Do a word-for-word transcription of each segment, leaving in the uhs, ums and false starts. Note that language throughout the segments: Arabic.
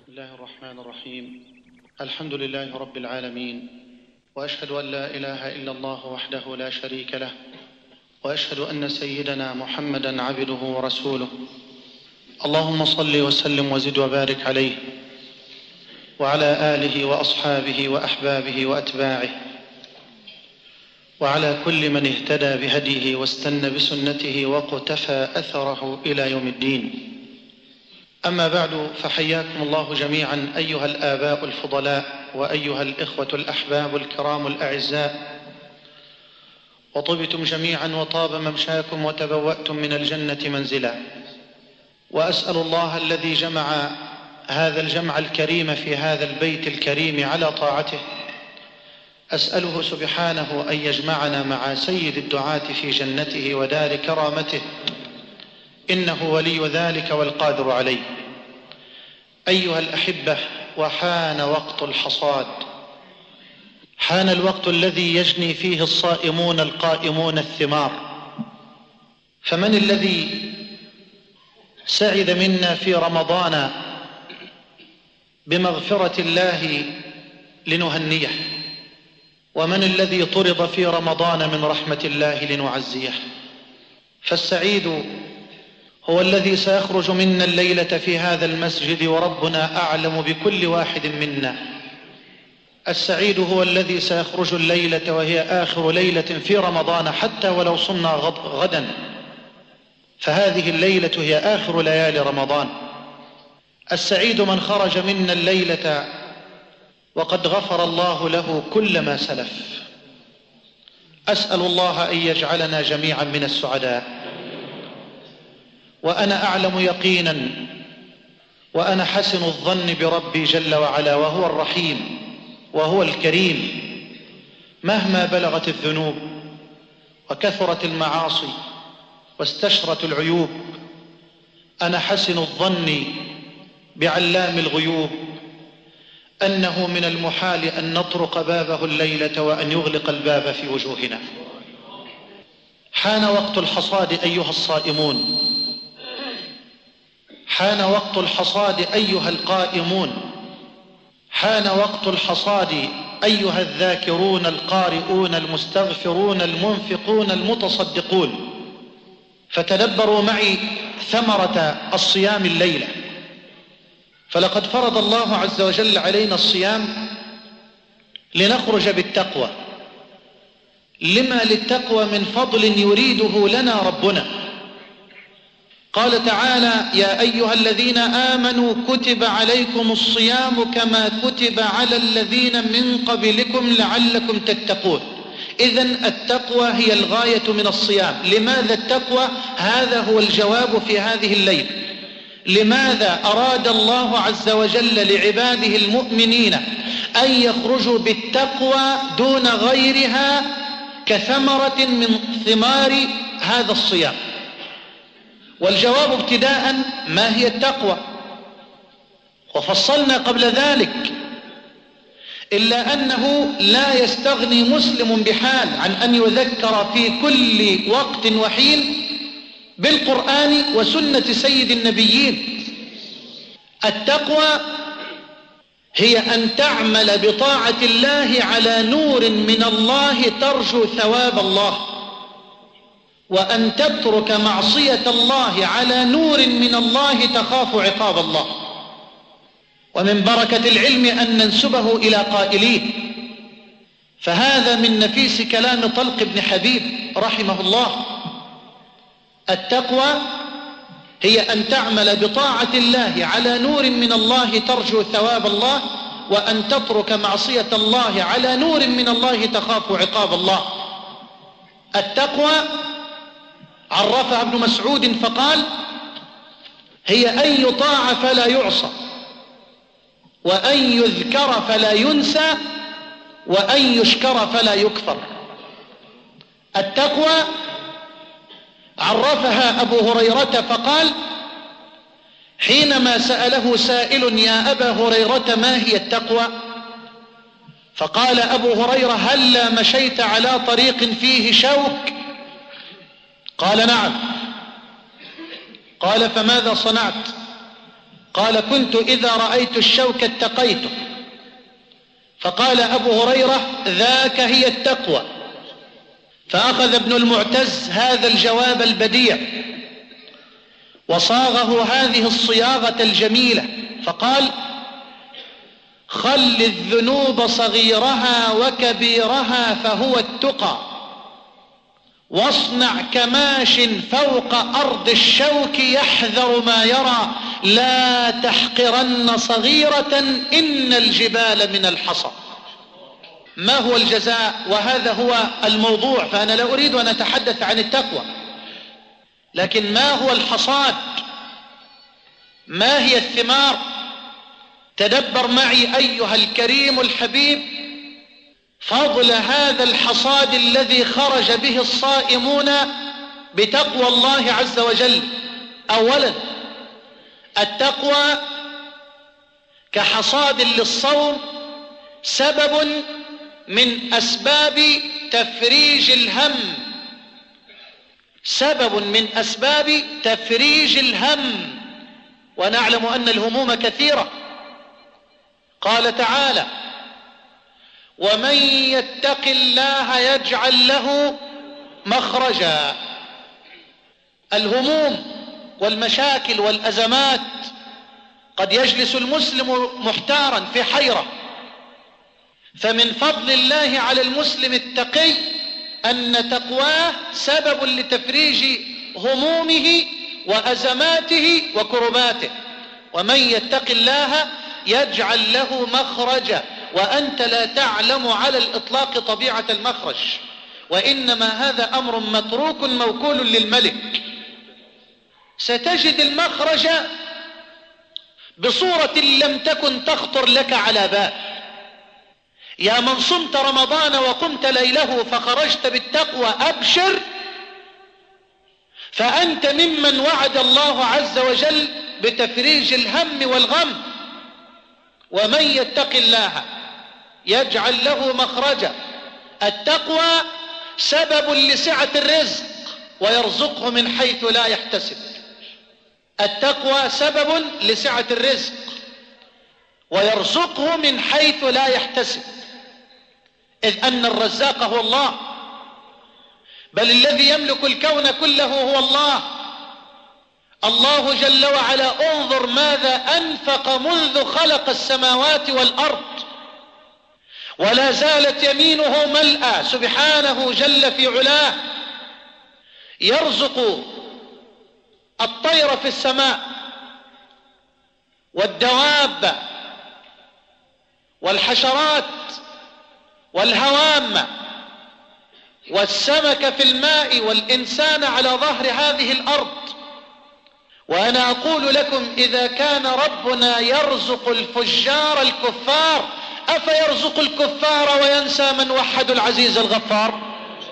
الله الرحمن الرحيم. الحمد لله رب العالمين، وأشهد أن لا إله إلا الله وحده لا شريك له، وأشهد أن سيدنا محمدًا عبده ورسوله. اللهم صل وسلم وزد وبارك عليه وعلى آله وأصحابه وأحبابه وأتباعه وعلى كل من اهتدى بهديه واستنى بسنته واقتفى أثره إلى يوم الدين. أما بعد، فحياكم الله جميعا أيها الآباء الفضلاء وأيها الإخوة الأحباب الكرام الأعزاء، وطبتم جميعا وطاب ممشاكم وتبوأتم من الجنة منزلا. وأسأل الله الذي جمع هذا الجمع الكريم في هذا البيت الكريم على طاعته، أسأله سبحانه أن يجمعنا مع سيد الدعاة في جنته ودار كرامته، إنه ولي ذلك والقادر عليه. أيها الأحبة، وحان وقت الحصاد، حان الوقت الذي يجني فيه الصائمون القائمون الثمار. فمن الذي سعد منا في رمضان بمغفرة الله لنهنيه؟ ومن الذي طرد في رمضان من رحمة الله لنعزيه؟ فالسعيد هو الذي سيخرج منا الليلة في هذا المسجد وربنا أعلم بكل واحد منا. السعيد هو الذي سيخرج الليلة وهي آخر ليلة في رمضان، حتى ولو صمنا غدا، فهذه الليلة هي آخر ليالي رمضان. السعيد من خرج منا الليلة وقد غفر الله له كل ما سلف. أسأل الله أن يجعلنا جميعا من السعداء. وأنا أعلم يقينا وأنا حسن الظن بربي جل وعلا، وهو الرحيم وهو الكريم، مهما بلغت الذنوب وكثرت المعاصي واستشرت العيوب، أنا حسن الظن بعلام الغيوب أنه من المحال أن نطرق بابه الليلة وأن يغلق الباب في وجوهنا. حان وقت الحصاد أيها الصائمون، حان وقت الحصاد أيها القائمون، حان وقت الحصاد أيها الذاكرون القارئون المستغفرون المنفقون المتصدقون. فتدبروا معي ثمرة الصيام الليلة. فلقد فرض الله عز وجل علينا الصيام لنخرج بالتقوى. لما للتقوى من فضل يريده لنا ربنا. قال تعالى: يا أيها الذين آمنوا كتب عليكم الصيام كما كتب على الذين من قبلكم لعلكم تتقون. إذن التقوى هي الغاية من الصيام. لماذا التقوى؟ هذا هو الجواب في هذه الليلة. لماذا أراد الله عز وجل لعباده المؤمنين أن يخرجوا بالتقوى دون غيرها كثمرة من ثمار هذا الصيام؟ والجواب ابتداء: ما هي التقوى؟ وفصلنا قبل ذلك، إلا أنه لا يستغني مسلم بحال عن أن يذكر في كل وقت وحين بالقرآن وسنة سيد النبيين. التقوى هي أن تعمل بطاعة الله على نور من الله ترجو ثواب الله، وأن تترك معصية الله على نور من الله تخاف عقاب الله. ومن بركة العلم أن ننسبه إلى قائليه، فهذا من نفيس كلام طلق بن حبيب رحمه الله. التقوى هي أن تعمل بطاعة الله على نور من الله ترجو ثواب الله، وأن تترك معصية الله على نور من الله تخاف عقاب الله. التقوى عرفها ابن مسعود فقال: هي أن يطاع فلا يعصى، وأن يذكر فلا ينسى، وأن يشكر فلا يكفر. التقوى عرفها أبو هريرة فقال حينما سأله سائل: يا أبا هريرة ما هي التقوى؟ فقال أبو هريرة: هلا مشيت على طريق فيه شوك؟ قال: نعم. قال: فماذا صنعت؟ قال كنت إذا رأيت الشوك اتقيته. فقال أبو هريرة ذاك هي التقوى. فأخذ ابن المعتز هذا الجواب البديع وصاغه هذه الصياغة الجميلة فقال خل الذنوب صغيرها وكبيرها فهو التقى، واصنع كماش فوق أرض الشوك يحذر ما يرى، لا تحقرن صغيرة إن الجبال من الحصى. ما هو الجزاء؟ وهذا هو الموضوع، فأنا لا أريد أن أتحدث عن التقوى، لكن ما هو الحصاد؟ ما هي الثمار؟ تدبر معي أيها الكريم الحبيب فضل هذا الحصاد الذي خرج به الصائمون بتقوى الله عز وجل. أولا التقوى كحصاد للصوم سبب من أسباب تفريج الهم، سبب من أسباب تفريج الهم، ونعلم أن الهموم كثيرة. قال تعالى ومن يتق الله يجعل له مخرجا. الهموم والمشاكل والأزمات قد يجلس المسلم محتارا في حيرة، فمن فضل الله على المسلم التقي أن تقواه سبب لتفريج همومه وأزماته وكرباته. ومن يتق الله يجعل له مخرجا، وأنت لا تعلم على الإطلاق طبيعة المخرج، وإنما هذا أمر متروك موكول للملك. ستجد المخرج بصورة لم تكن تخطر لك على بال. يا من صمت رمضان وقمت ليله فخرجت بالتقوى أبشر، فأنت ممن وعد الله عز وجل بتفريج الهم والغم. ومن يتق الله يجعل له مخرجا. التقوى سبب لسعة الرزق ويرزقه من حيث لا يحتسب. التقوى سبب لسعة الرزق ويرزقه من حيث لا يحتسب، إذ أن الرزاق هو الله، بل الذي يملك الكون كله هو الله. الله جل وعلا انظر ماذا أنفق منذ خلق السماوات والأرض، ولا زالت يمينه ملأى سبحانه جل في علاه، يرزق الطير في السماء والدواب والحشرات والهوام والسمك في الماء والإنسان على ظهر هذه الأرض. وأنا أقول لكم إذا كان ربنا يرزق الفجار الكفار أفيرزق الكفار وينسى من وحد العزيز الغفار؟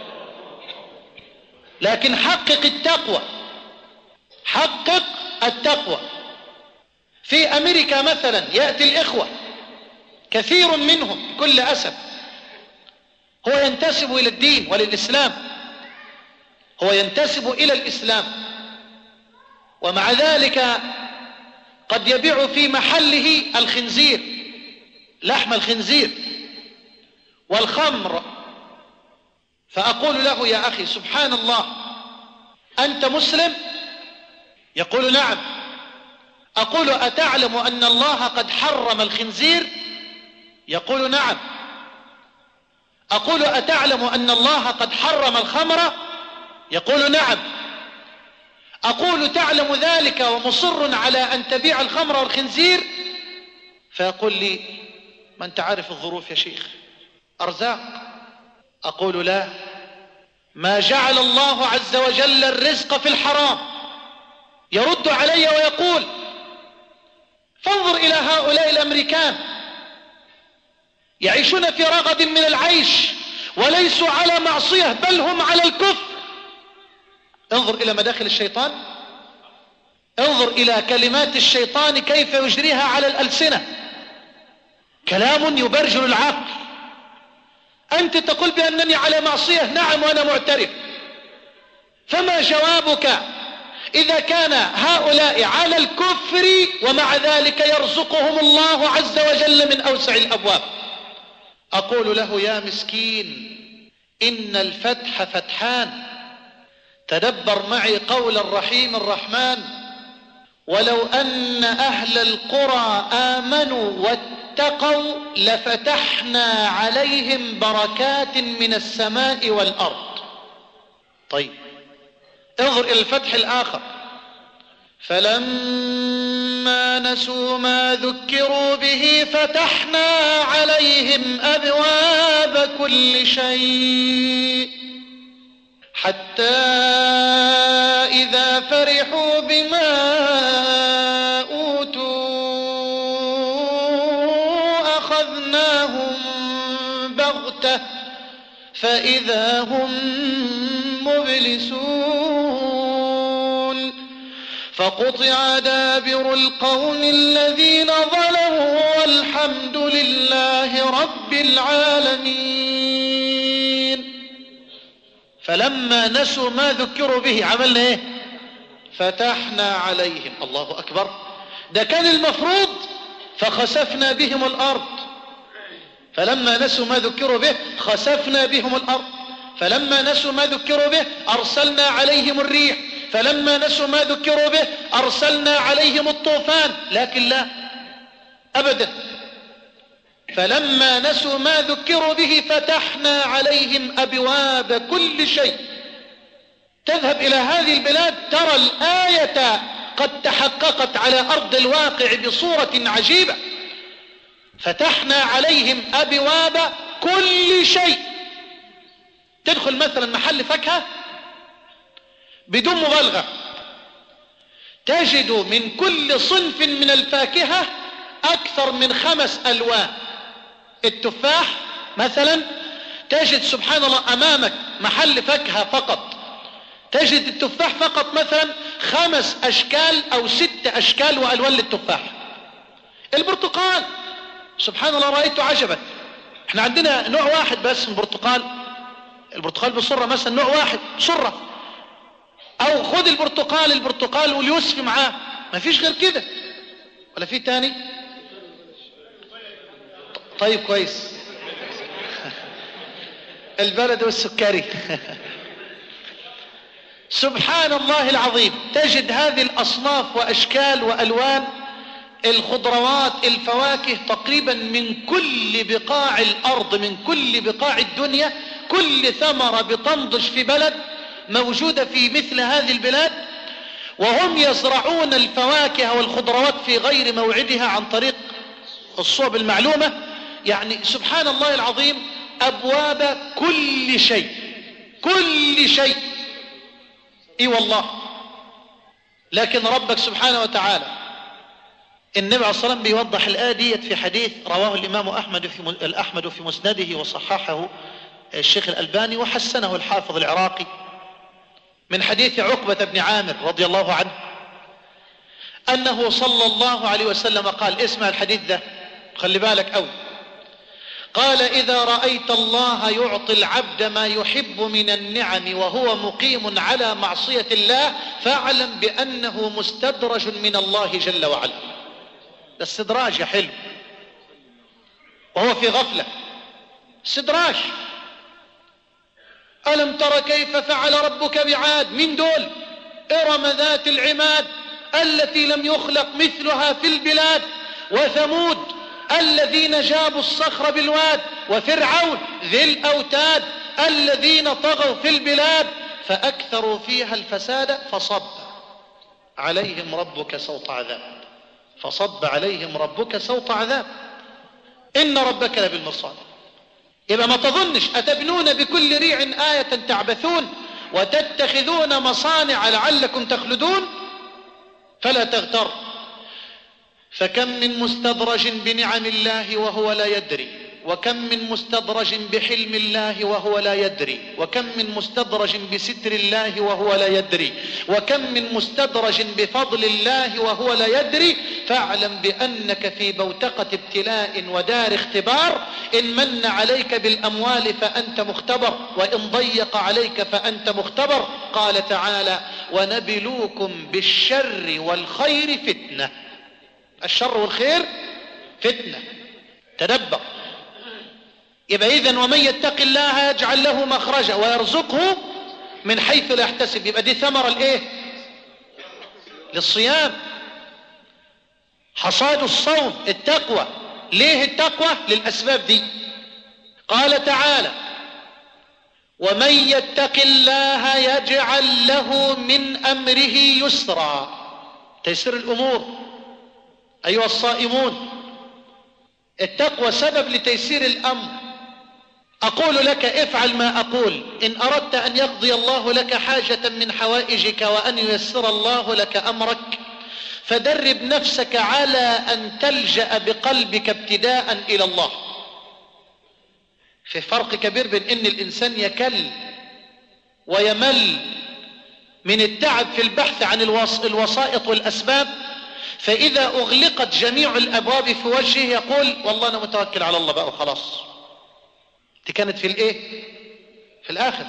لكن حقق التقوى، حقق التقوى. في أمريكا مثلا يأتي الإخوة كثير منهم بكل أسف هو ينتسب إلى الدين وللإسلام، هو ينتسب إلى الإسلام، ومع ذلك قد يبيع في محله الخنزير، لحم الخنزير والخمر. فأقول له يا أخي سبحان الله أنت مسلم؟ يقول نعم. أقول أتعلم أن الله قد حرم الخنزير؟ يقول نعم. أقول أتعلم أن الله قد حرم الخمر؟ يقول نعم. أقول تعلم ذلك ومصر على أن تبيع الخمر والخنزير؟ فيقول لي ما أنت عارف الظروف يا شيخ، أرزاق. أقول لا، ما جعل الله عز وجل الرزق في الحرام. يرد علي ويقول فانظر إلى هؤلاء الأمريكان يعيشون في رغد من العيش وليسوا على معصية بل هم على الكفر. انظر إلى مداخل الشيطان، انظر إلى كلمات الشيطان كيف يجريها على الألسنة، كلام يبرجل العقل. أنت تقول بأنني على معصية، نعم وأنا معترف، فما جوابك إذا كان هؤلاء على الكفر ومع ذلك يرزقهم الله عز وجل من أوسع الأبواب؟ أقول له يا مسكين، إن الفتح فتحان. تدبر معي قول الرحيم الرحمن: ولو أن أهل القرى آمنوا واتقوا لفتحنا عليهم بركات من السماء والأرض. طيب انظر إلى الفتح الآخر: فلما نسوا ما ذكروا به فتحنا عليهم أبواب كل شيء حتى إذا فرحوا بما أوتوا أخذناهم بغتة فإذا هم مبلسون فقطع دابر القوم الذين ظلموا والحمد لله رب العالمين. فلما نسوا ما ذكروا به عملنا ايه؟ فتحنا عليهم. الله أكبر، ده كان المفروض فخسفنا بهم الأرض. فلما نسوا ما ذكروا به خسفنا بهم الأرض. فلما نسوا ما ذكروا به أرسلنا عليهم الريح. فلما نسوا ما ذكروا به أرسلنا عليهم الطوفان. لكن لا أبدا، فلما نسوا ما ذكروا به فتحنا عليهم أبواب كل شيء. تذهب إلى هذه البلاد ترى الآية قد تحققت على أرض الواقع بصورة عجيبة. فتحنا عليهم أبواب كل شيء. تدخل مثلا محل فاكهة بدون مبالغة تجد من كل صنف من الفاكهة أكثر من خمس ألوان. التفاح مثلا تجد سبحان الله أمامك محل فاكهة فقط تجد التفاح فقط مثلا خمس أشكال أو ست أشكال وألوان للتفاح. البرتقال سبحان الله رأيت عجبا، احنا عندنا نوع واحد بس من البرتقال، البرتقال بصرة مثلا نوع واحد صرة، او خد البرتقال البرتقال واليوسف معاه، ما فيش غير كده ولا في تاني؟ طيب كويس. البلد والسكري. سبحان الله العظيم، تجد هذه الأصناف وأشكال وألوان الخضروات الفواكه تقريبا من كل بقاع الأرض، من كل بقاع الدنيا. كل ثمرة بتنضج في بلد موجودة في مثل هذه البلاد، وهم يزرعون الفواكه والخضروات في غير موعدها عن طريق الصوب المعلومة. يعني سبحان الله العظيم أبواب كل شيء، كل شيء. اي والله. لكن ربك سبحانه وتعالى النبي عليه الصلاة والسلام بيوضح الآية ديت في حديث رواه الإمام أحمد في الأحمد في مسنده وصححه الشيخ الألباني وحسنه الحافظ العراقي من حديث عقبة بن عامر رضي الله عنه أنه صلى الله عليه وسلم قال، اسمع الحديث ده خلي بالك أوي، قال: إذا رأيت الله يعطي العبد ما يحب من النعم وهو مقيم على معصية الله فاعلم بأنه مستدرج من الله جل وعلا. ده استدراج يا حلو، وهو في غفلة. استدراج. ألم تر كيف فعل ربك بعاد؟ من دول إرم ذات العماد التي لم يخلق مثلها في البلاد، وثمود الذين جابوا الصخر بالواد، وفرعون ذي الأوتاد الذين طغوا في البلاد فأكثروا فيها الفساد فصب عليهم ربك سوط عذاب. فصب عليهم ربك سوط عذاب إن ربك لبالمرصاد. يبقى ما تظنش أتبنون بكل ريع آية تعبثون وتتخذون مصانع لعلكم تخلدون، فلا تغتر. فكم من مستدرج بنعم الله وهو لا يدري، وكم من مستدرج بحلم الله وهو لا يدري، وكم من مستدرج بستر الله وهو لا يدري، وكم من مستدرج بفضل الله وهو لا يدري. فاعلم بأنك في بوتقة ابتلاء ودار اختبار. إن من عليك بالأموال فأنت مختبر، وإن ضيق عليك فأنت مختبر. قال تعالى: ونبلوكم بالشر والخير فتنة. الشر والخير فتنة. تدبر. يبقى إذن ومن يتق الله يجعل له مخرجا ويرزقه من حيث لا يحتسب. يبقى دي ثمرة لإيه؟ للصيام. حصاد الصوم التقوى. ليه التقوى؟ للأسباب دي. قال تعالى ومن يتق الله يجعل له من أمره يسرا. تيسير الأمور. أيها الصائمون، التقوى سبب لتيسير الأمر. أقول لك افعل ما أقول إن أردت أن يقضي الله لك حاجة من حوائجك وأن ييسر الله لك أمرك، فدرب نفسك على أن تلجأ بقلبك ابتداء إلى الله. في فرق كبير بين إن الإنسان يكل ويمل من التعب في البحث عن الوسائط والأسباب، فإذا أغلقت جميع الأبواب في وجهه يقول والله أنا متوكل على الله بقى وخلاص. دي كانت في الإيه؟ في الآخر.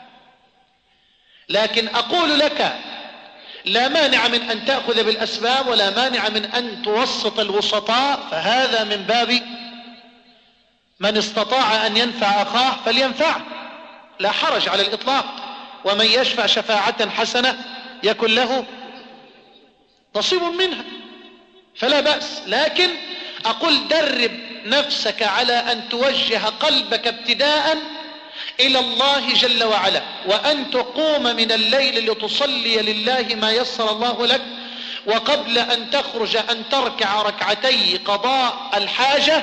لكن أقول لك لا مانع من أن تأخذ بالأسباب ولا مانع من أن توسط الوسطاء، فهذا من باب من استطاع أن ينفع أخاه فلينفعه، لا حرج على الإطلاق. ومن يشفع شفاعة حسنة يكن له نصيب منها، فلا بأس. لكن أقول درب نفسك على أن توجه قلبك ابتداء إلى الله جل وعلا، وأن تقوم من الليل لتصلي لله ما يسر الله لك، وقبل أن تخرج أن تركع ركعتي قضاء الحاجة،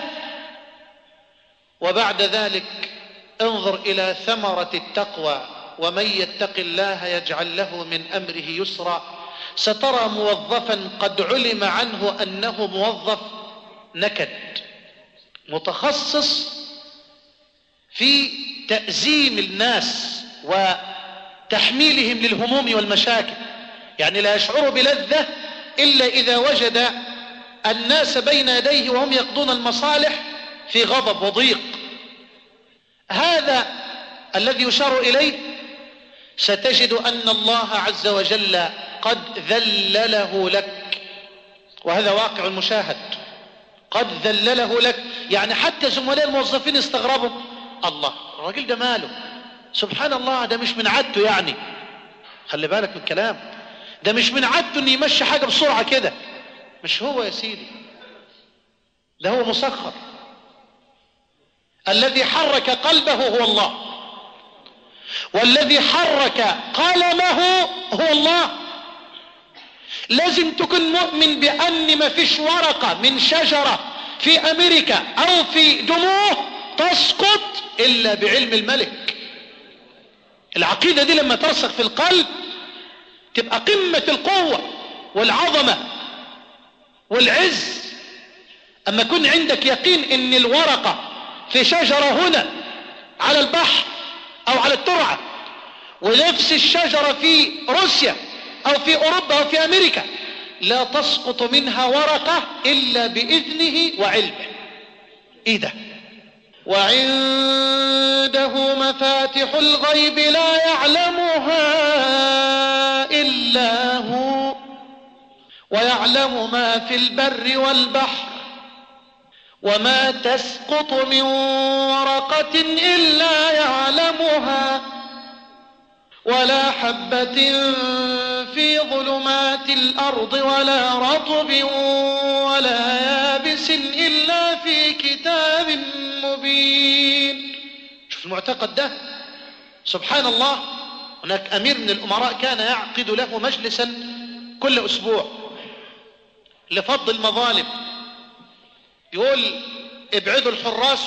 وبعد ذلك انظر إلى ثمرة التقوى. ومن يتق الله يجعل له من أمره يسرا. سترى موظفا قد علم عنه أنه موظف نكد متخصص في تأزيم الناس وتحميلهم للهموم والمشاكل، يعني لا يشعر بلذة إلا إذا وجد الناس بين يديه وهم يقضون المصالح في غضب وضيق. هذا الذي يشار إليه ستجد أن الله عز وجل قد ذلله لك، وهذا واقع مشاهد. قد ذلله لك، يعني حتى زملاء الموظفين استغربوا، الله الراجل ده ماله؟ سبحان الله، ده مش من عادته. يعني خلي بالك من الكلام ده، مش من عادته ان يمشي حاجة بسرعة كده. مش هو يا سيدي، ده هو مسخر. الذي حرك قلبه هو الله، والذي حرك قلمه هو الله. لازم تكون مؤمن بأن ما فيش ورقة من شجرة في أمريكا أو في دموه تسقط إلا بعلم الملك. العقيدة دي لما ترسخ في القلب تبقى قمة القوة والعظمة والعز. أما يكون عندك يقين إن الورقة في شجرة هنا على البحر أو على الترعة، ونفس الشجرة في روسيا أو في أوروبا أو في أمريكا، لا تسقط منها ورقة إلا بإذنه وعلمه. إيه ده؟ وعنده مفاتح الغيب لا يعلمها إلا هو ويعلم ما في البر والبحر وما تسقط من ورقة إلا يعلمها ولا حبة في ظلمات الأرض ولا رطب ولا يابس إلا في كتاب مبين. شوف المعتقد ده، سبحان الله. هناك أمير من الأمراء كان يعقد له مجلسا كل أسبوع لفض المظالم. يقول ابعدوا الحراس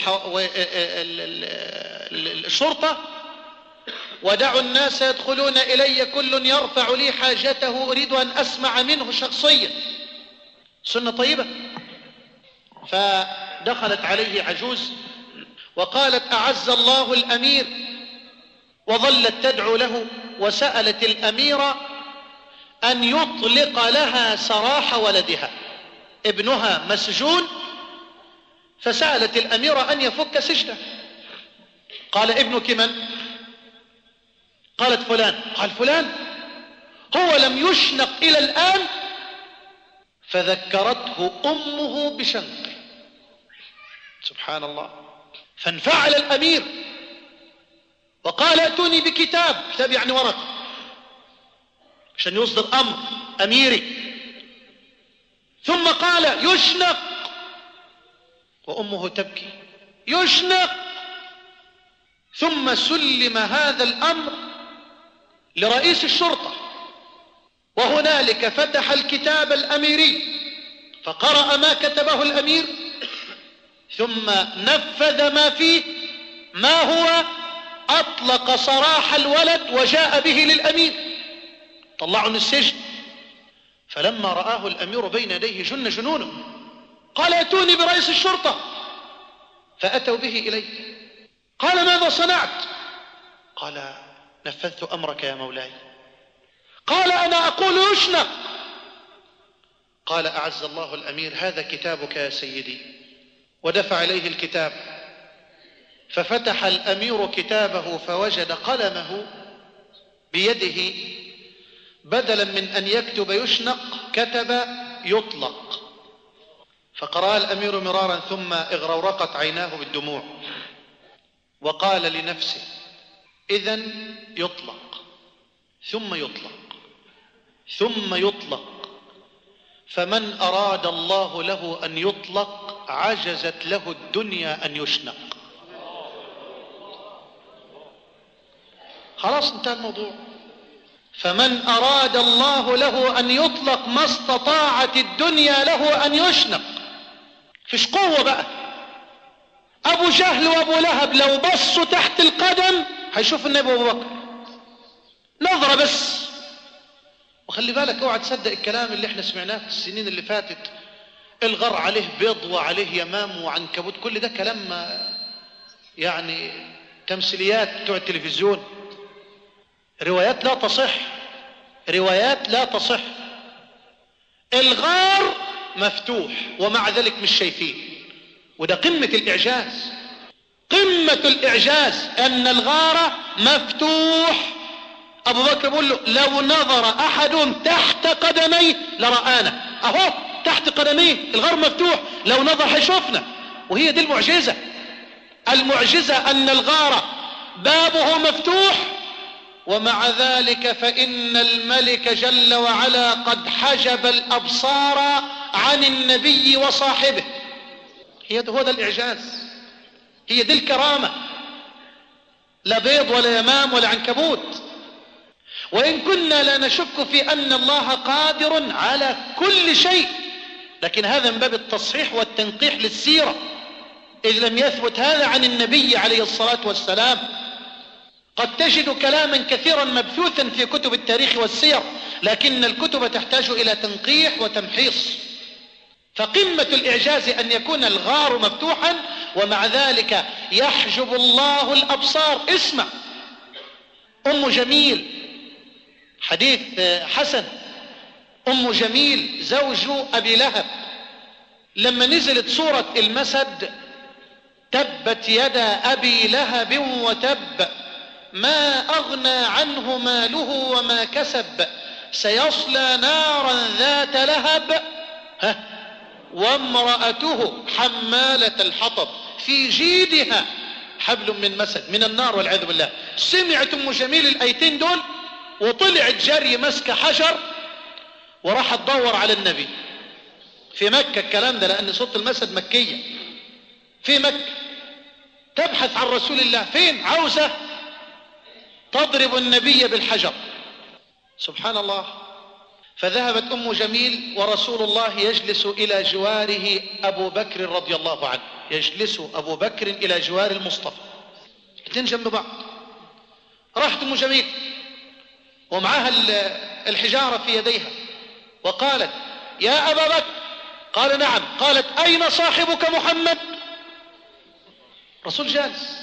والشرطة ودعوا الناس يدخلون إلي، كل يرفع لي حاجته أريد أن أسمع منه شخصيا. سنة طيبة. فدخلت عليه عجوز وقالت أعز الله الأمير، وظلت تدعو له، وسألت الأمير أن يطلق لها سراح ولدها، ابنها مسجون، فسألت الأمير أن يفك سجنه. قال ابنك من؟ قالت فلان. قال فلان؟ هو لم يشنق إلى الآن. فذكرته أمه بشنقه. سبحان الله. فانفعل الأمير وقال ائتوني بكتاب، كتاب يعني ورقة عشان يصدر أمر أميري. ثم قال يشنق، وأمه تبكي، يشنق. ثم سلم هذا الأمر لرئيس الشرطة، وهنالك فتح الكتاب الأميري فقرأ ما كتبه الأمير، ثم نفذ ما فيه. ما هو؟ أطلق سراح الولد وجاء به للأمير، طلعوا من السجن. فلما رآه الأمير بين يديه جن جنونه، قال ائتوني برئيس الشرطة. فأتوا به إليه. قال ماذا صنعت؟ قال نفذت أمرك يا مولاي. قال أنا أقول يشنق. قال أعز الله الأمير هذا كتابك يا سيدي، ودفع إليه الكتاب. ففتح الأمير كتابه فوجد قلمه بيده، بدلا من أن يكتب يشنق كتب يطلق. فقرأ الأمير مرارا ثم اغرورقت عيناه بالدموع، وقال لنفسه إذن يطلق ثم يطلق ثم يطلق، فمن أراد الله له أن يطلق عجزت له الدنيا أن يشنق. خلاص انتهى الموضوع. فمن أراد الله له أن يطلق ما استطاعت الدنيا له أن يشنق. فيش قوة بقى. أبو جهل وأبو لهب لو بصوا تحت القدم هيشوف النبي أبو بكر نظرة بس. وخلي بالك اوعى تصدق الكلام اللي احنا سمعناه في السنين اللي فاتت، الغر عليه بيض وعليه يمام وعنكبوت، كل ده كلام يعني تمثيليات بتوع التلفزيون، روايات لا تصح، روايات لا تصح. الغار مفتوح ومع ذلك مش شايفين، وده قمة الإعجاز. قمة الإعجاز أن الغار مفتوح. أبو بكر بيقول له لو نظر أحد تحت قدميه لرآنا. أهو تحت قدميه الغار مفتوح، لو نظر هيشوفنا. وهي دي المعجزة. المعجزة أن الغار بابه مفتوح، ومع ذلك فإن الملك جل وعلا قد حجب الأبصار عن النبي وصاحبه. هي ده هو ده الإعجاز، هي دي الكرامة. لا بيض ولا يمام ولا عنكبوت. وإن كنا لا نشك في أن الله قادر على كل شيء، لكن هذا من باب التصحيح والتنقيح للسيرة، إذ لم يثبت هذا عن النبي عليه الصلاة والسلام. قد تجد كلاما كثيرا مبثوثا في كتب التاريخ والسير، لكن الكتب تحتاج إلى تنقيح وتمحيص. فقمة الإعجاز أن يكون الغار مفتوحا ومع ذلك يحجب الله الأبصار. اسمع، أم جميل، حديث حسن، أم جميل زوج أبي لهب، لما نزلت سورة المسد تبت يدا أبي لهب وتب ما أغنى عنه ماله وما كسب سيصلى نارا ذات لهب ها وامرأته حمالة الحطب في جيدها حبل من مسد من النار والعياذ بالله. سمعت أم جميل الآيتين دول وطلعت جري مسك حجر وراح تدور على النبي في مكة. الكلام ده لأن سورة المسد مكية، في مكة تبحث عن رسول الله. فين؟ عاوزة تضرب النبي بالحجر. سبحان الله. فذهبت أم جميل ورسول الله يجلس إلى جواره أبو بكر رضي الله عنه، يجلس أبو بكر إلى جوار المصطفى، الاثنين جنب بعض. راحت أم جميل ومعها الحجارة في يديها وقالت يا أبا بكر. قال نعم. قالت أين صاحبك محمد؟ رسول جالس.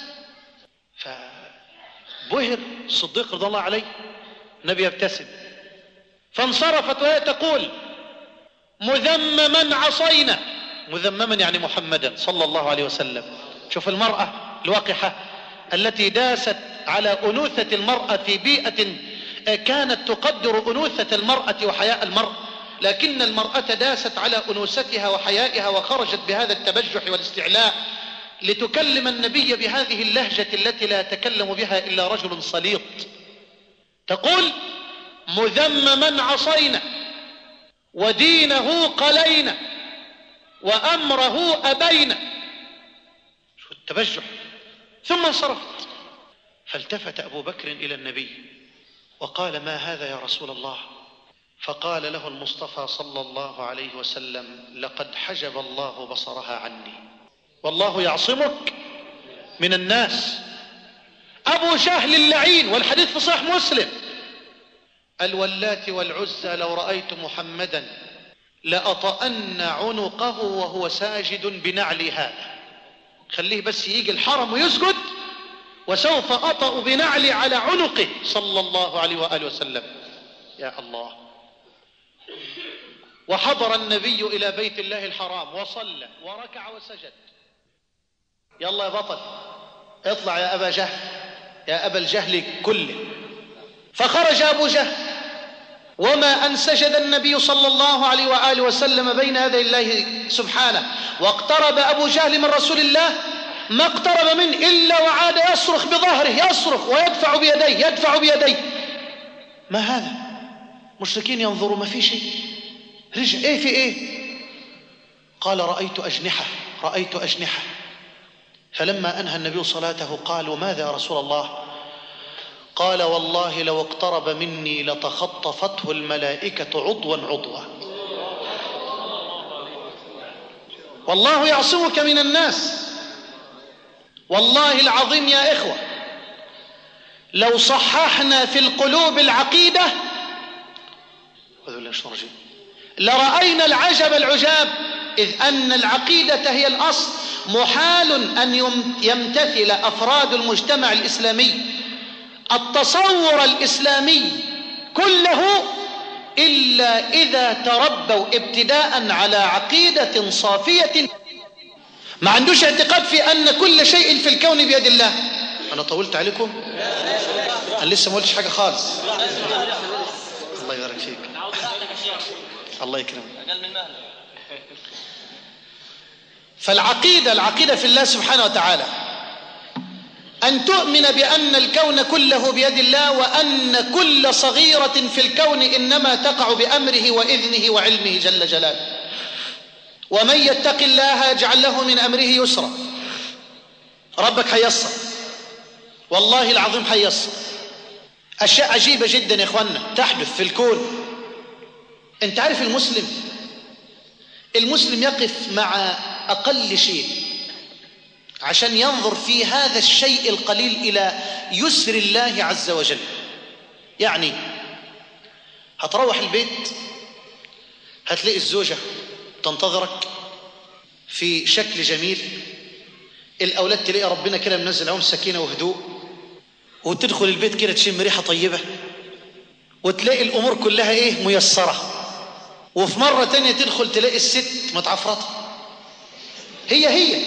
فبهر الصديق رضي الله عليه، النبي يبتسم. فانصرفت وهي تقول مذمما عصينا. مذمما يعني محمدا صلى الله عليه وسلم. شوف المرأة الواقحة التي داست على أنوثة المرأة في بيئة كانت تقدر أنوثة المرأة وحياء المرأة، لكن المرأة داست على أنوثتها وحيائها وخرجت بهذا التبجح والاستعلاء لتكلم النبي بهذه اللهجة التي لا يتكلم بها إلا رجل سليط. تقول: مذمما عصينا ودينه قلينا وأمره أبينا. شو التبجح! ثم انصرفت، فالتفت أبو بكر إلى النبي وقال: ما هذا يا رسول الله؟ فقال له المصطفى صلى الله عليه وسلم: لقد حجب الله بصرها عني، والله يعصمك من الناس. أبو جهل اللعين، والحديث في صحيح مسلم: الولات والعزى لو رأيت محمدا لأطأن عنقه وهو ساجد بنعلي هذا. خليه بس يجي الحرم ويسجد وسوف أطأ بنعلي على عنقه صلى الله عليه وآله وسلم. يا الله! وحضر النبي إلى بيت الله الحرام وصلى وركع وسجد. يلا يا بطل، اطلع يا أبا جهل، يا أبا الجهل كله. فخرج أبو جهل، وما أن سجد النبي صلى الله عليه وآله وسلم بين يدي الله سبحانه، واقترب أبو جهل من رسول الله ما اقترب منه إلا وعاد يصرخ بظهره، يصرخ ويدفع بيديه، يدفع بيديه. ما هذا؟ مشركين ينظروا، ما في شيء. رجع: ايه في ايه؟ قال: رأيت أجنحة، رأيت أجنحة. فلما أنهى النبي صلاته قالوا: ماذا يا رسول الله؟ قال: والله لو اقترب مني لتخطفته الملائكة عضوا عضوا. والله يعصمك من الناس. والله العظيم يا إخوة، لو صححنا في القلوب العقيدة لرأينا العجب العجاب، إذ أن العقيدة هي الأصل. محال أن يمتثل أفراد المجتمع الإسلامي التصور الإسلامي كله إلا إذا تربوا ابتداء على عقيدة صافية، ما عندوش اعتقاد في أن كل شيء في الكون بيد الله. أنا طولت عليكم؟ أنا لسه ما قلتش حاجة خالص. الله يبارك فيك، الله يكرمك. فالعقيدة، العقيدة في الله سبحانه وتعالى أن تؤمن بأن الكون كله بيد الله، وأن كل صغيرة في الكون إنما تقع بأمره وإذنه وعلمه جل جلاله. ومن يتق الله يجعل له من أمره يسرا. ربك هيسر، والله العظيم هيسر. أشياء عجيبة جدا يا إخوانا تحدث في الكون. أنت عارف المسلم المسلم يقف مع أقل شيء عشان ينظر في هذا الشيء القليل إلى يسر الله عز وجل. يعني هتروح البيت هتلاقي الزوجة تنتظرك في شكل جميل، الأولاد تلاقي ربنا كده منزل لهم سكينة وهدوء، وتدخل البيت كده تشم ريحة طيبة، وتلاقي الأمور كلها إيه ميسرة. وفي مرة تانية تدخل تلاقي الست متعفرطة. هي هي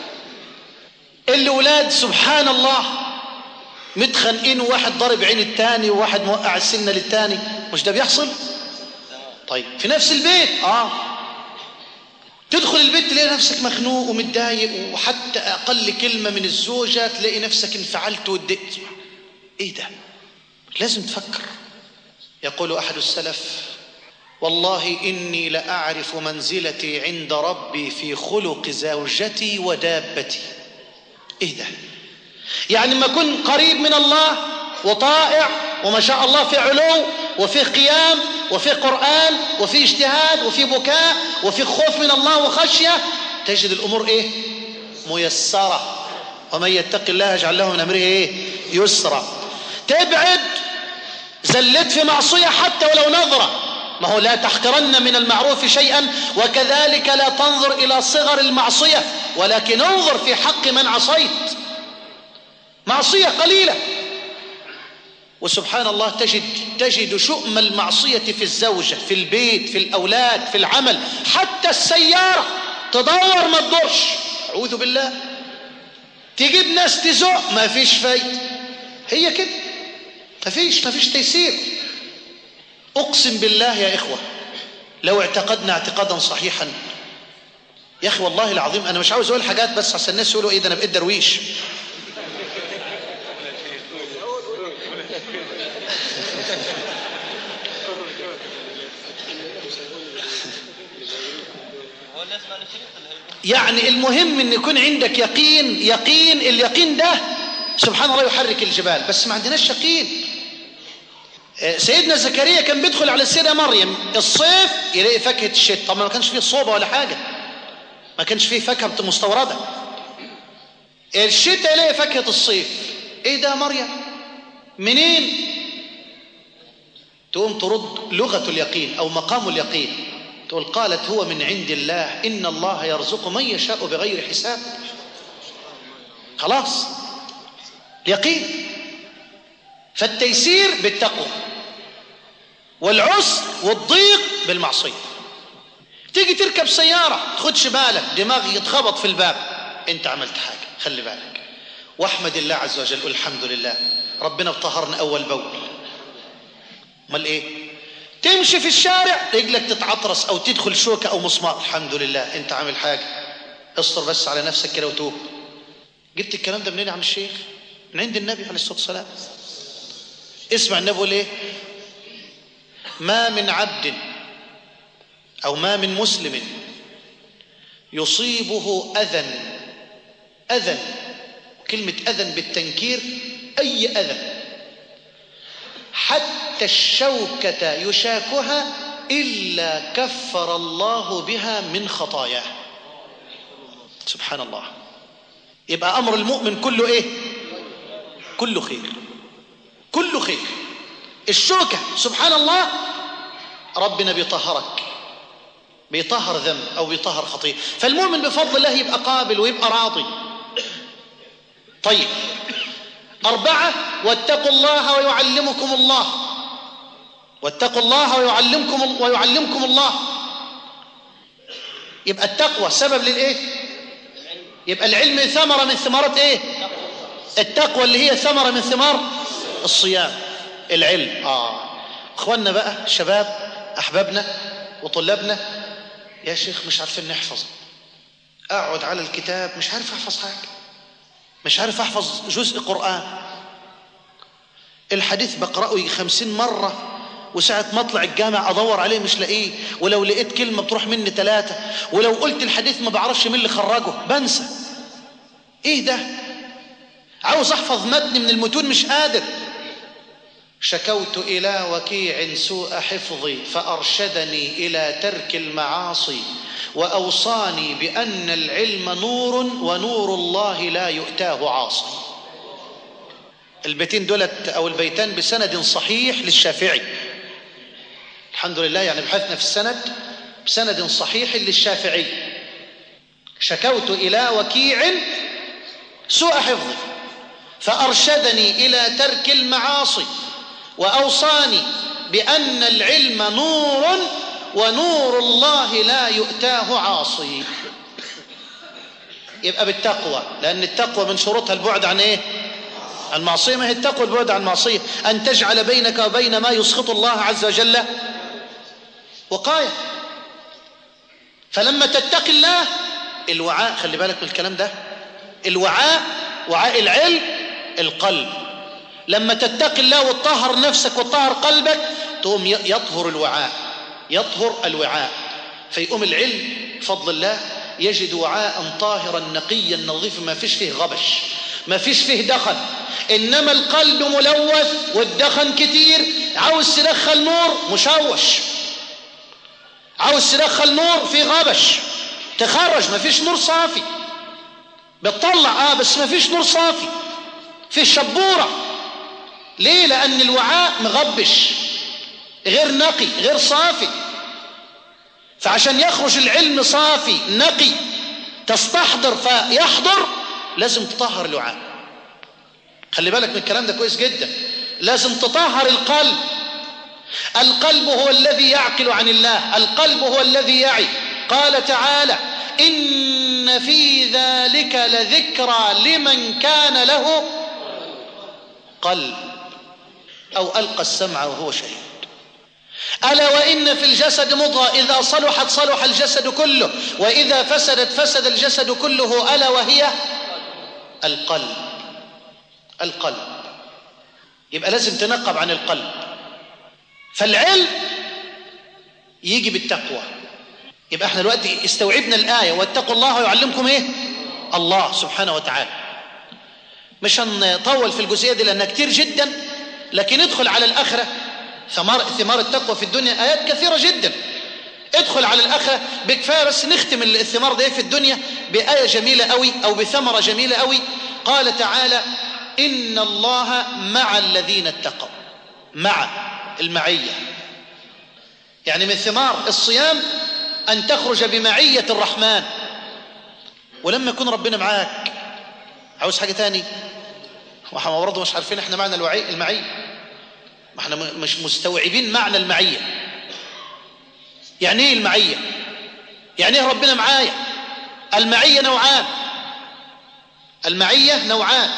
الأولاد سبحان الله متخانقين، وواحد ضارب عين التاني وواحد موقع السنة للتاني. مش ده بيحصل؟ طيب في نفس البيت آه تدخل البيت تلاقي نفسك مخنوق ومتضايق، وحتى أقل كلمة من الزوجة تلاقي نفسك انفعلت واتضايقت. إيه ده؟ لازم تفكر. يقول أحد السلف: والله إني لأعرف منزلتي عند ربي في خلق زوجتي ودابتي. إيه ده؟ يعني ما كن قريب من الله وطائع وما شاء الله في علو وفي قيام وفي قرآن وفي اجتهاد وفي بكاء وفي خوف من الله وخشية، تجد الأمور إيه؟ ميسرة. ومن يتق الله يجعل له من أمره إيه؟ يسرا. تبعد زلت في معصية حتى ولو نظرة، ما هو لا تحقرن من المعروف شيئا، وكذلك لا تنظر إلى صغر المعصية، ولكن انظر في حق من عصيت. معصية قليلة وسبحان الله تجد تجد شؤم المعصية في الزوجة، في البيت، في الأولاد، في العمل، حتى السيارة تدور ما تدورش. أعوذ بالله. تجيب ناس تزق ما فيش فايدة. هي كده مفيش مفيش تيسير. أقسم بالله يا إخوة لو اعتقدنا اعتقادا صحيحا يا أخي والله العظيم، أنا مش عاوز أقول حاجات بس عشان الناس يقولوا إيه ده أنا بقيت درويش. يعني المهم ان يكون عندك يقين، يقين اليقين ده سبحان الله يحرك الجبال، بس ما عندناش يقين. سيدنا زكريا كان بيدخل على السيدة مريم الصيف يلاقي فاكهة الشتاء، طبعا ما كانش فيه صوبة ولا حاجة، ما كانش فيه فاكهة مستوردة. الشتاء يلاقي فاكهة الصيف. ايه ده يا مريم منين؟ تقوم ترد لغة اليقين او مقام اليقين، تقول قالت هو من عند الله إن الله يرزق من يشاء بغير حساب. خلاص يقين. فالتيسير بالتقوى والعسر والضيق بالمعصية. تيجي تركب سيارة تاخدش بالك دماغك يتخبط في الباب، انت عملت حاجة خلي بالك، واحمد الله عز وجل قل الحمد لله ربنا بطهرنا أول بول. امال ايه؟ تمشي في الشارع رجلك تتعطرس او تدخل شوكة او مسمار، الحمد لله انت عامل حاجة، استر بس على نفسك كده وتوب. جبت الكلام ده منين يا عم الشيخ؟ من عند النبي عليه الصلاة والسلام. اسمع النبي يقول ايه؟ ما من عبد او ما من مسلم يصيبه اذى، اذى كلمة اذى بالتنكير اي اذى، حتى الشوكة يشاكها إلا كفر الله بها من خطاياه. سبحان الله. يبقى أمر المؤمن كله إيه؟ كله خير، كله خير. الشوكة سبحان الله ربنا بيطهرك، بيطهر ذنب أو بيطهر خطيئة. فالمؤمن بفضل الله يبقى قابل ويبقى راضي. طيب أربعة واتقوا الله ويعلمكم الله، واتقوا الله ويعلمكم ويعلمكم الله. يبقى التقوى سبب للإيه؟ يبقى العلم ثمرة من ثمرات إيه؟ التقوى اللي هي ثمرة من ثمار الصيام العلم. آه أخواننا بقى الشباب أحبابنا وطلابنا، يا شيخ مش عارفين نحفظ، أقعد على الكتاب مش عارف أحفظ حاجة، مش عارف أحفظ جزء قرآن، الحديث بقرأه خمسين مرة وساعة ما اطلع الجامع أدور عليه مش لاقيه، ولو لقيت كلمة بتروح مني ثلاثة، ولو قلت الحديث ما بعرفش مين اللي خرجه بنسى. إيه ده؟ عاوز أحفظ متن من المتون مش قادر. شكوت إلى وكيع سوء حفظي فأرشدني إلى ترك المعاصي وأوصاني بأن العلم نور ونور الله لا يؤتاه عاصي. البيتين دولت أو البيتان بسند صحيح للشافعي الحمد لله، يعني بحثنا في السند بسند صحيح للشافعي. شكوت إلى وكيع سوء حفظي فأرشدني إلى ترك المعاصي وأوصاني بأن العلم نور ونور الله لا يؤتاه عاصي. يبقى بالتقوى، لأن التقوى من شروطها البعد عن إيه؟ عن معصية. ما هي التقوى البعد عن معصية؟ أن تجعل بينك وبين ما يسخط الله عز وجل وقاية. فلما تتقي الله الوعاء، خلي بالك من الكلام ده، الوعاء وعاء العلم القلب. لما تتقي الله وتطهر نفسك وتطهر قلبك تقوم يطهر الوعاء، يطهر الوعاء، فيقوم العلم بفضل الله يجد وعاء طاهرا نقيا نظيفا ما فيش فيه غبش، ما فيش فيه دخن. إنما القلب ملوث والدخن كتير، عاوز تدخل نور مشوش، عاوز تدخل نور في غبش تخرج، ما فيش نور صافي. بتطلع اه بس ما فيش نور صافي، في شبورة. ليه؟ لأن الوعاء مغبش، غير نقي، غير صافي. فعشان يخرج العلم صافي نقي تستحضر فيحضر لازم تطهر الوعاء. خلي بالك من الكلام ده كويس جدا. لازم تطهر القلب. القلب هو الذي يعقل عن الله، القلب هو الذي يعي. قال تعالى إن في ذلك لذكرى لمن كان له قلب. أو ألقى السمع وهو شهيد. ألا وإن في الجسد مضغة إذا صلحت صلح الجسد كله وإذا فسدت فسد الجسد كله، ألا وهي القلب. القلب يبقى لازم تنقب عن القلب. فالعلم يجي بالتقوى. يبقى احنا دلوقتي استوعبنا الآية واتقوا الله ويعلمكم ايه؟ الله سبحانه وتعالى. مش هنطول في الجزئية دي لأنها كتير جدا، لكن ادخل على الآخرة. ثمار ثمار التقوى في الدنيا آيات كثيرة جدا. ادخل على الآخرة بكفاية بس نختم الثمار دي في الدنيا بآية جميلة قوي أو بثمرة جميلة قوي. قال تعالى: إن الله مع الذين اتقوا. مع المعية، يعني من ثمار الصيام أن تخرج بمعية الرحمن. ولما يكون ربنا معاك عاوز حاجة تاني؟ واحنا برضه مش عارفين احنا معنى الوعي المعية، ما احنا مش مستوعبين معنى المعية. يعني ايه المعية؟ يعني ايه ربنا معايا؟ المعية نوعان. المعية نوعان: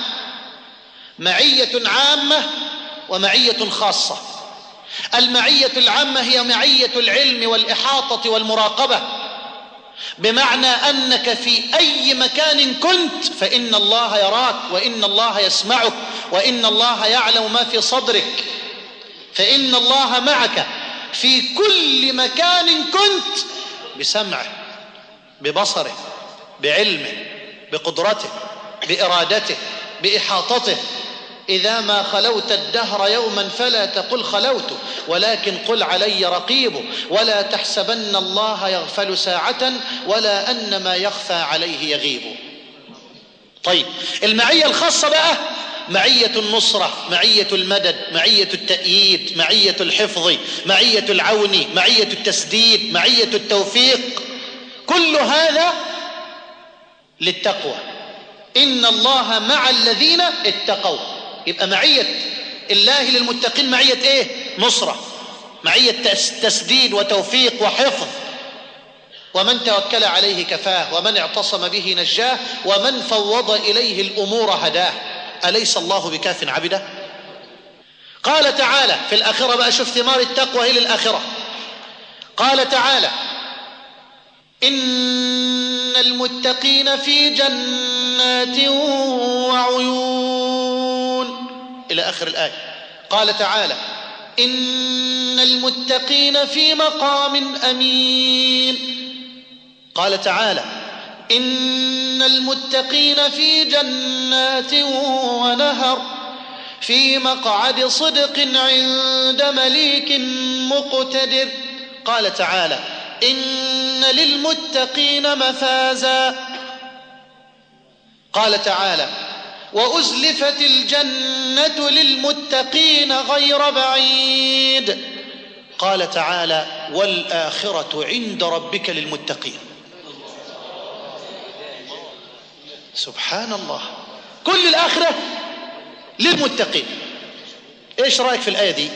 معية عامة ومعية خاصة. المعية العامة هي معية العلم والإحاطة والمراقبة، بمعنى أنك في أي مكان كنت فإن الله يراك وإن الله يسمعك وإن الله يعلم ما في صدرك، فإن الله معك في كل مكان كنت، بسمعه، ببصره، بعلمه، بقدرته، بإرادته، بإحاطته. إذا ما خلوت الدهر يوما فلا تقل خلوت، ولكن قل علي رقيب، ولا تحسبن الله يغفل ساعة ولا أن ما يخفى عليه يغيب. طيب المعية الخاصة بقى معية النصرة، معية المدد، معية التأييد، معية الحفظ، معية العون، معية التسديد، معية التوفيق. كل هذا للتقوى. إن الله مع الذين اتقوا. يبقى معية الله للمتقين معية ايه؟ نصرة، معية تسديد وتوفيق وحفظ. ومن توكل عليه كفاه، ومن اعتصم به نجاه، ومن فوض إليه الأمور هداه. أليس الله بكاف عبده؟ قال تعالى في الآخرة بقى، شوف ثمار التقوى إلى الآخرة. قال تعالى: إن المتقين في جنات وعيون، إلى آخر الآية. قال تعالى: إن المتقين في مقام أمين. قال تعالى: إن المتقين في جنات ونهر في مقعد صدق عند مليك مقتدر. قال تعالى: إن للمتقين مفازا. قال تعالى: وأزلفت الجنة للمتقين غير بعيد. قال تعالى: والآخرة عند ربك للمتقين. سبحان الله، كل الآخرة للمتقين. إيش رأيك في الآية دي؟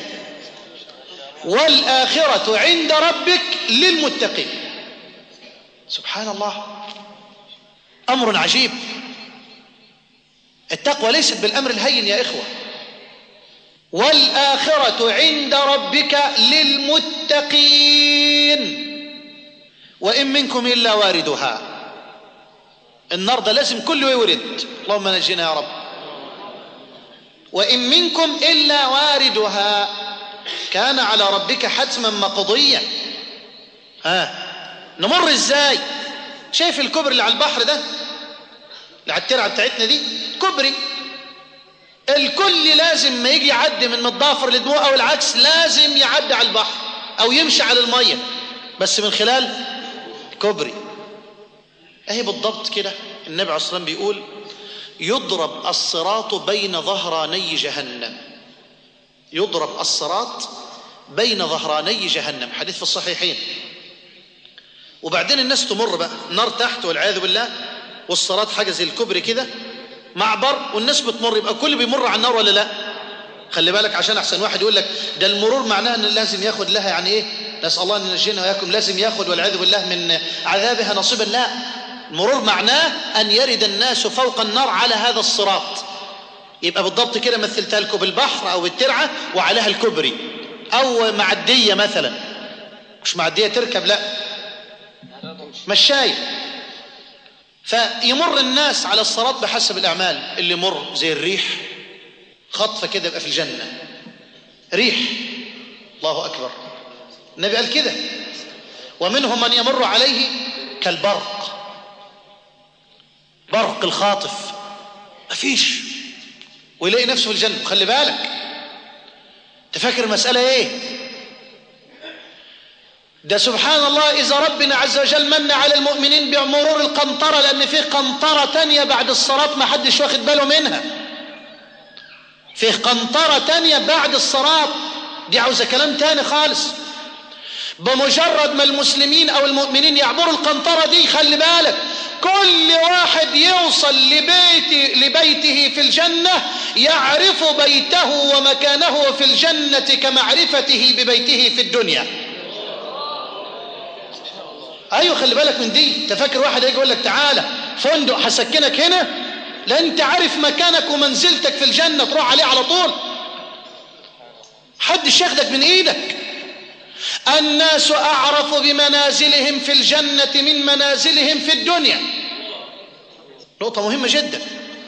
والآخرة عند ربك للمتقين. سبحان الله، أمر عجيب. التقوى ليست بالأمر الهين يا إخوة. والآخرة عند ربك للمتقين. وإن منكم إلا واردها. النار ده لازم كله يورد، اللهم نجينا يا رب. وإن منكم إلا واردها كان على ربك حتما مقضيا. ها نمر ازاي؟ شايف الكوبري اللي على البحر ده، اللي على الترعه بتاعتنا دي، كوبري الكل لازم ما يجي يعدي من الضافر لدموع او العكس لازم يعدي على البحر او يمشي على الميه، بس من خلال كوبري. اهي بالضبط كده النبي عليه الصلاه والسلام بيقول: يضرب الصراط بين ظهراني جهنم. يضرب الصراط بين ظهراني جهنم، حديث في الصحيحين. وبعدين الناس تمر بقى، النار تحت والعياذ بالله، والصراط حاجه زي الكوبري كده معبر، والناس بتمر، يبقى كل بيمر على النار ولا لا؟ خلي بالك، عشان احسن واحد يقول لك ده المرور معناه ان لازم ياخد لها يعني ايه، نسال الله ان ينجينا واياكم، لازم ياخد والعياذ بالله من عذابها نصيبا. لا، المرور معناه ان يرد الناس فوق النار على هذا الصراط. يبقى بالضبط كده مثلتها لكم بالبحر أو بالترعة وعليها الكبري أو معدية مثلا، مش معدية تركب، لا مشاية. فيمر الناس على الصراط بحسب الأعمال، اللي يمر زي الريح خطفة كده يبقى في الجنة، ريح. الله أكبر، النبي قال كده. ومنهم من يمر عليه كالبرق، برق الخاطف مفيش، ويلاقي نفسه في الجنة. خلي بالك، تفكر المسألة ايه؟ ده سبحان الله إذا ربنا عز وجل من على المؤمنين بمرور القنطرة، لأن فيه قنطرة تانية بعد الصراط ما حدش واخد باله منها، فيه قنطرة تانية بعد الصراط، دي عاوزة كلام تاني خالص. بمجرد ما المسلمين أو المؤمنين يعبروا القنطرة دي، خلي بالك، كل واحد يوصل لبيته, لبيته في الجنة يعرف بيته ومكانه في الجنة كمعرفته ببيته في الدنيا. أيوة خلي بالك من دي. تفكر واحد يجي يقول لك تعالى فندق هسكنك هنا، لا أنت عارف مكانك ومنزلتك في الجنة تروح عليه على طول، حدش ياخدك من إيدك. الناس أعرف بمنازلهم في الجنة من منازلهم في الدنيا. نقطة مهمة جدا،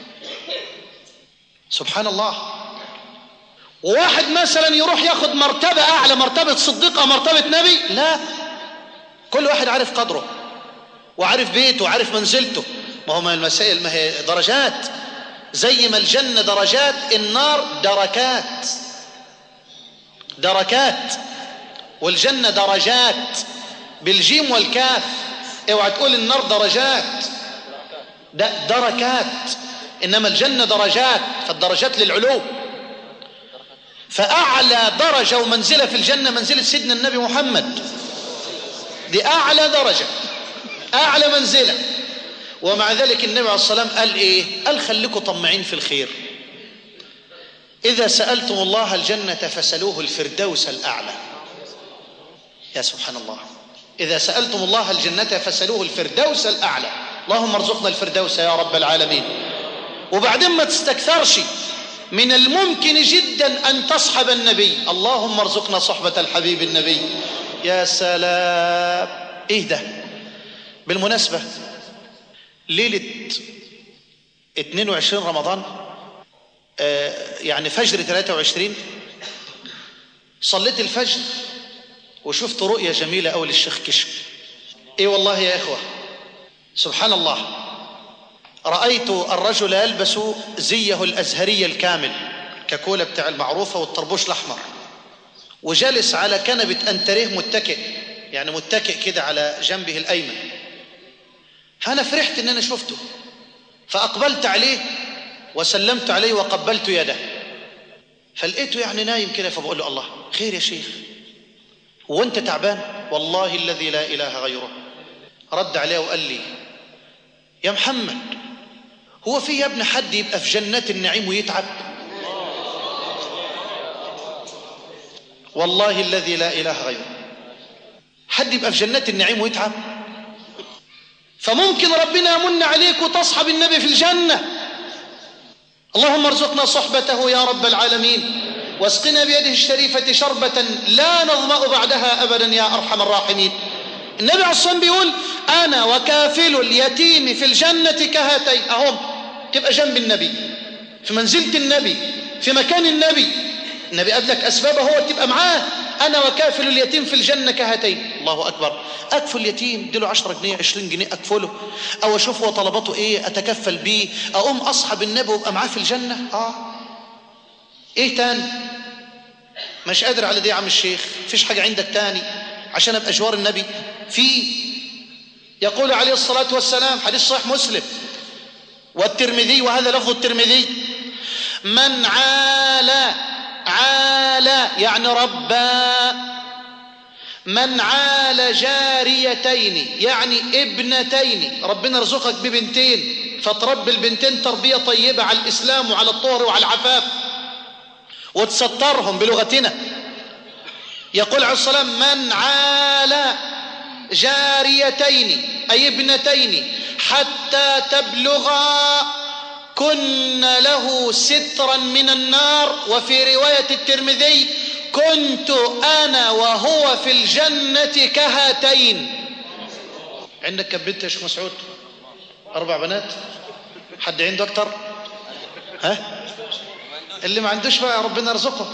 سبحان الله. وواحد مثلا يروح ياخد مرتبة أعلى، مرتبة صديق أو مرتبة نبي، لا، كل واحد عارف قدره وعارف بيته وعارف منزلته. ما هو المسائل ما هي درجات، زي ما الجنة درجات النار دركات، دركات، والجنة درجات بالجيم والكاف. اوعى تقول النار درجات، ده دركات، انما الجنة درجات، فالدرجات للعلو. فأعلى درجة ومنزلة في الجنة منزلة سيدنا النبي محمد، دي أعلى درجة، أعلى منزلة. ومع ذلك النبي عليه الصلاة والسلام قال إيه؟ قال خليكم طمعين في الخير، إذا سألتم الله الجنة فسألوه الفردوس الأعلى. يا سبحان الله، إذا سألتم الله الجنة فسألوه الفردوس الأعلى. اللهم ارزقنا الفردوس يا رب العالمين. وبعدين ما تستكثرش، من الممكن جدا أن تصحب النبي، اللهم ارزقنا صحبة الحبيب النبي. يا سلام، إيه ده؟ بالمناسبة ليلة اثنين وعشرين رمضان، آه يعني فجر ثلاثة وعشرين، صليت الفجر وشفت رؤية جميلة أول الشيخ كشك. إيه والله يا إخوة، سبحان الله، رأيت الرجل يلبس زيه الأزهري الكامل، كاكولا بتاع المعروفة والطربوش الأحمر، وجلس على كنبة أنتريه متكئ، يعني متكئ كده على جنبه الأيمن. فأنا فرحت إن أنا شفته، فأقبلت عليه وسلمت عليه وقبلت يده، فلقيته يعني نايم كده، فبقول له الله خير يا شيخ، وانت تعبان؟ والله الذي لا إله غيره. رد عليه وقال لي يا محمد، هو في يا ابن حد يبقى في جنات النعيم ويتعب؟ والله الذي لا إله غيره، حد يبقى في جنات النعيم ويتعب؟ فممكن ربنا يمن عليك وتصحب النبي في الجنة. اللهم ارزقنا صحبته يا رب العالمين، واسقنا بيده الشريفة شربة لا نظمأ بعدها أبدا يا أرحم الراحمين. النبي عليه الصلاة والسلام بيقول أنا وكافل اليتيم في الجنة كهاتين، أهم تبقى جنب النبي، في منزلة النبي، في مكان النبي، النبي قبلك أسبابه هو تبقى معاه. أنا وكافل اليتيم في الجنة كهاتين. الله أكبر، أكفل اليتيم اديله عشرة جنيه عشرين جنيه أكفله، أو أشوف هو طلباته إيه أتكفل بيه، أقوم أصحب النبي وأبقى معاه في الجنة. آه إيه تاني؟ مش قادر على دي يا عم الشيخ، فيش حاجة عندك تاني عشان أبقى جوار النبي؟ في يقول عليه الصلاة والسلام، حديث صحيح مسلم والترمذي، وهذا لفظ الترمذي، من عال عال يعني ربى، من عال جاريتين يعني ابنتين، ربنا رزقك ببنتين فتربي البنتين تربية طيبة على الإسلام وعلى الطهر وعلى العفاف وتسترهم بلغتنا. يقول عليه الصلاة والسلام من عال جاريتين أي ابنتين حتى تبلغا كنا له سترا من النار. وفي رواية الترمذي كنت أنا وهو في الجنة كهاتين. عندك كم بنت يا شيخ مسعود؟ أربع بنات؟ حد عنده أكتر؟ ها؟ اللي ما عندوش بقى ربنا يرزقه.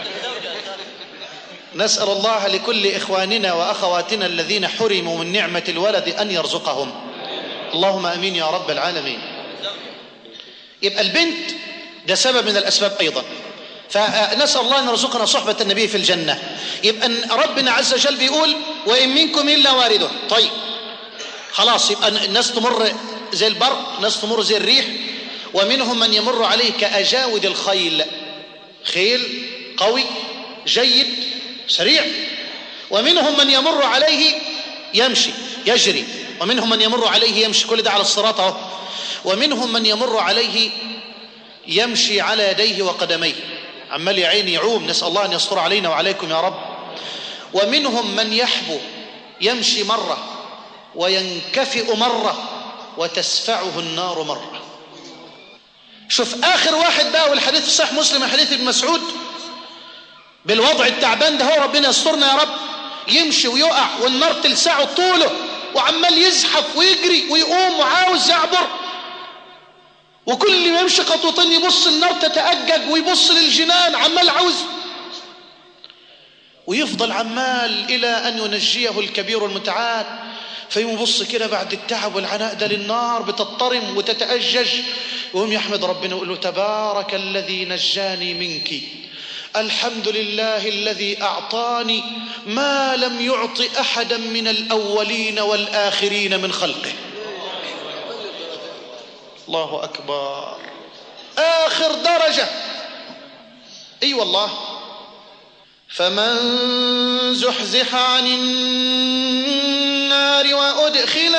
نسأل الله لكل إخواننا وأخواتنا الذين حرموا من نعمة الولد أن يرزقهم. اللهم أمين يا رب العالمين. يبقى البنت ده سبب من الأسباب أيضا. فنسأل الله أن يرزقنا صحبة النبي في الجنة. يبقى ربنا عز وجل بيقول وإن منكم إلا وارده. طيب خلاص، يبقى الناس تمر زي البرق، ناس تمر زي الريح. ومنهم من يمر عليه كأجاود الخيل، خيل قوي جيد سريع. ومنهم من يمر عليه يمشي يجري، ومنهم من يمر عليه يمشي، كل ده على الصراط اهو. ومنهم من يمر عليه يمشي على يديه وقدميه، عمال يا عيني يعوم، نسأل الله أن يستر علينا وعليكم يا رب. ومنهم من يحبو يمشي مرة وينكفئ مرة وتسفعه النار مرة. شوف آخر واحد بقى، والحديث الصحيح مسلم حديث ابن مسعود، بالوضع التعبان ده هو ربنا يسترنا يا رب، يمشي ويقع والنار تلسعه طوله، وعمال يزحف ويجري ويقوم وعاوز يعبر، وكل ما يمشي خطوتين يبص النار تتأجج ويبص للجنان عمال عاوز، ويفضل عمال إلى أن ينجيه الكبير المتعال. فيبص كده بعد التعب والعناء ده للنار بتضطرم وتتأجج، وهم يحمد ربنا ويقول له تبارك الذي نجاني منك، الحمد لله الذي أعطاني ما لم يعط أحدا من الأولين والآخرين من خلقه. الله أكبر، آخر درجة. أي أيوة والله. فمن زحزح عن النار وأدخل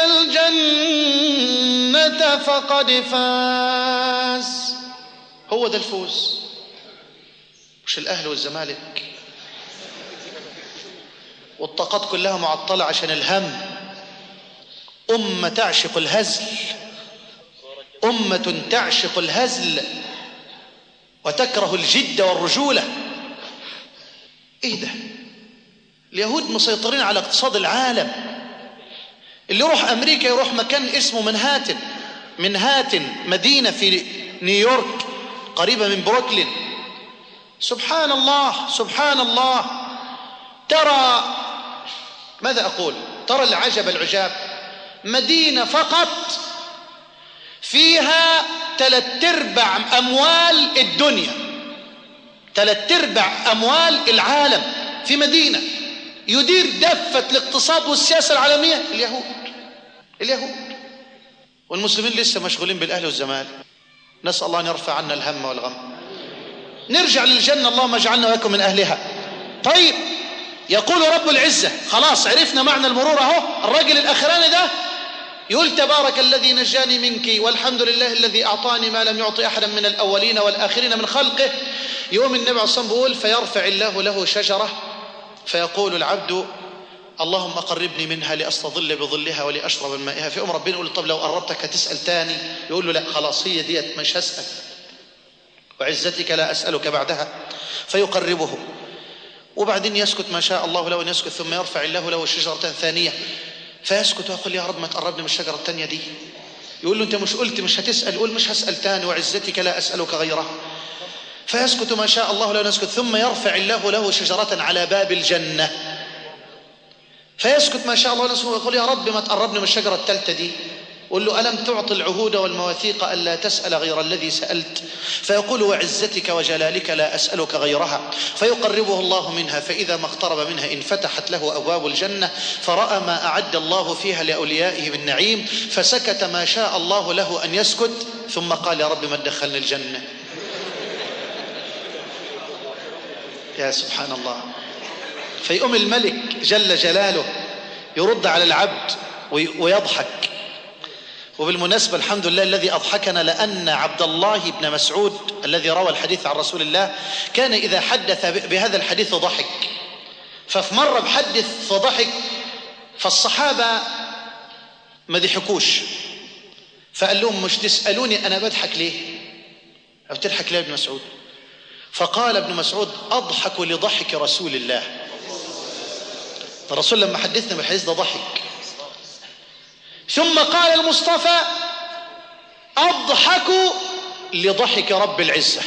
الجنة فقد فاز. هو ده الفوز، مش الأهل والزمالك والطاقات كلها معطلة عشان الهم. أمة تعشق الهزل، أمة تعشق الهزل وتكره الجد والرجولة. إيه ده؟ اليهود مسيطرين على اقتصاد العالم. اللي يروح أمريكا يروح مكان اسمه منهاتن، منهاتن مدينة في نيويورك قريبة من بروكلين. سبحان الله سبحان الله. ترى ماذا أقول؟ ترى العجب العجاب، مدينة فقط فيها ثلاث ارباع أموال الدنيا، ثلاث ارباع أموال العالم في مدينة يدير دفة الاقتصاد والسياسة العالمية اليهود. اليهود والمسلمين لسه مشغولين بالأهل والزمالك. نسأل الله أن يرفع عنا الهم والغم. نرجع للجنة، اللهم اجعلنا وإياكم من أهلها. طيب يقول رب العزة، خلاص عرفنا معنى المرور اهو. الراجل الأخراني ده يقول تبارك الذي نجاني منك والحمد لله الذي أعطاني ما لم يعطي أحدا من الأولين والآخرين من خلقه. يوم النبي عليه الصلاة والسلام بيقول فيرفع الله له شجرة فيقول العبد اللهم قربني منها لأستظل بظلها ولأشرب من مائها. في يوم ربنا يقول طب لو قربتك هتسأل تاني؟ يقول له لا خلاص هي ديت مش هسأل، وعزتك لا أسألك بعدها. فيقربه وبعدين يسكت ما شاء الله له أن يسكت، ثم يرفع الله له شجرة ثانية فيسكت ويقول يا رب ما تقربني من الشجرة الثانية دي. يقول له أنت مش قلت مش هتسأل؟ يقول مش هسأل تاني وعزتك لا أسألك غيرها. فيسكت ما شاء الله له أن يسكت، ثم يرفع الله له شجرة على باب الجنة فيسكت ما شاء الله له ويقول يا رب ما تقربني من الشجرة الثالثة دي. قل له ألم تعطي العهود والمواثيق ألا تسأل غير الذي سألت؟ فيقول وعزتك وجلالك لا أسألك غيرها. فيقربه الله منها، فإذا ما اقترب منها انفتحت له أبواب الجنة فرأى ما أعد الله فيها لأوليائه من نعيم، فسكت ما شاء الله له أن يسكت، ثم قال يا رب ما تدخلني الجنة. يا سبحان الله. فيقوم الملك جل جلاله يرد على العبد ويضحك. وبالمناسبة الحمد لله الذي أضحكنا، لأن عبد الله بن مسعود الذي روى الحديث عن رسول الله كان إذا حدث بهذا الحديث ضحك. ففي مرة بحدث فضحك، فالصحابة ما ضحكوش، فقال لهم مش تسألوني أنا بضحك ليه؟ بتضحك ليه يا ابن مسعود؟ فقال ابن مسعود أضحك لضحك رسول الله. الرسول لما حدثنا بالحديث ده ضحك. ثم قال المصطفى أضحك لضحك رب العزة.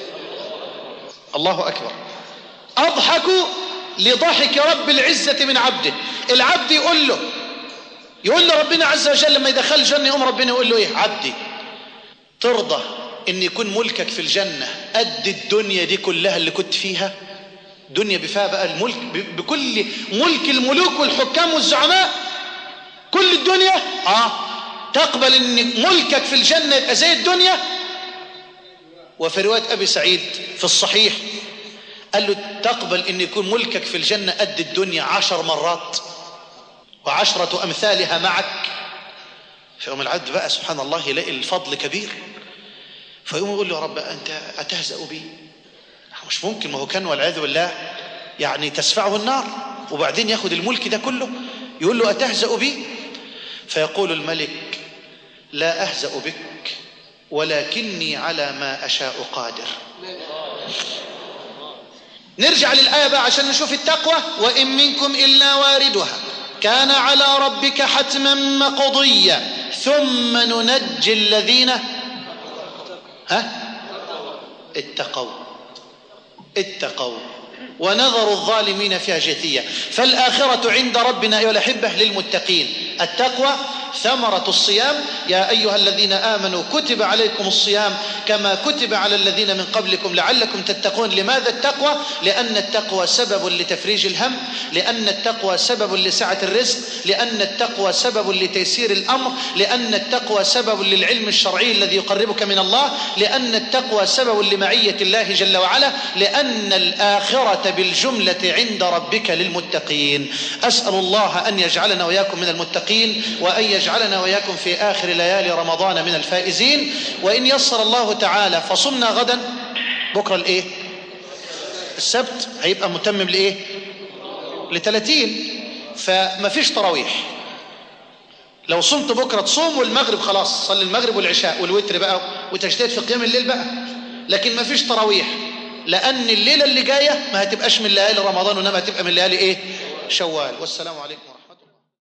الله أكبر. أضحك لضحك رب العزة من عبده. العبد يقول له يقول له ربنا عز وجل لما يدخل الجنة يقوم ربنا يقول له ايه؟ عبدي ترضى ان يكون ملكك في الجنة قد الدنيا دي كلها اللي كنت فيها؟ دنيا بفيها بقى الملك بكل ملك الملوك والحكام والزعماء، كل الدنيا. اه تقبل ان ملكك في الجنة يبقى زي الدنيا؟ وفي رواية ابي سعيد في الصحيح قال له تقبل ان يكون ملكك في الجنة قد الدنيا عشر مرات وعشرة امثالها معك؟ فيقوم العبد بقى سبحان الله يلاقي الفضل كبير، فيقوم يقول له يا رب انت اتهزأ بي؟ مش ممكن، ما هو كان والعياذ بالله يعني تسفعه النار وبعدين ياخد الملك ده كله، يقول له اتهزأ بي؟ فيقول الملك لا اهزأ بك ولكني على ما اشاء قادر. نرجع للآية بقى عشان نشوف التقوى. وإن منكم إلا واردها كان على ربك حتما مقضيا ثم ننجي الذين ها اتقوا اتقوا ونذر الظالمين فيها جثيا. فالآخرة عند ربنا أيها الأحبة للمتقين. التقوى ثمرة الصيام. يا أيها الذين آمنوا كتب عليكم الصيام كما كتب على الذين من قبلكم لعلكم تتقون. لماذا التقوى؟ لأن التقوى سبب لتفريج الهم، لأن التقوى سبب لسعة الرزق، لأن التقوى سبب لتيسير الأمر، لأن التقوى سبب للعلم الشرعي الذي يقربك من الله، لأن التقوى سبب لمعية الله جل وعلا، لأن الآخرة بالجملة عند ربك للمتقين. أسأل الله أن يجعلنا وإياكم من المتقين، وأن يجعلنا وإياكم في آخر ليالي رمضان من الفائزين. وإن يسر الله تعالى فصمنا غدا بكرة الإيه؟ السبت هيبقى متمم لإيه؟ لثلاثين. فما فيش تراويح. لو صمت بكرة تصوم والمغرب خلاص صلي المغرب والعشاء والوتر بقى وتجتهد في قيام الليل بقى، لكن ما فيش تراويح، لأن الليلة اللي جاية ما هتبقاش من ليالي رمضان وإنما هتبقى من ليالي إيه؟ شوال. والسلام عليكم.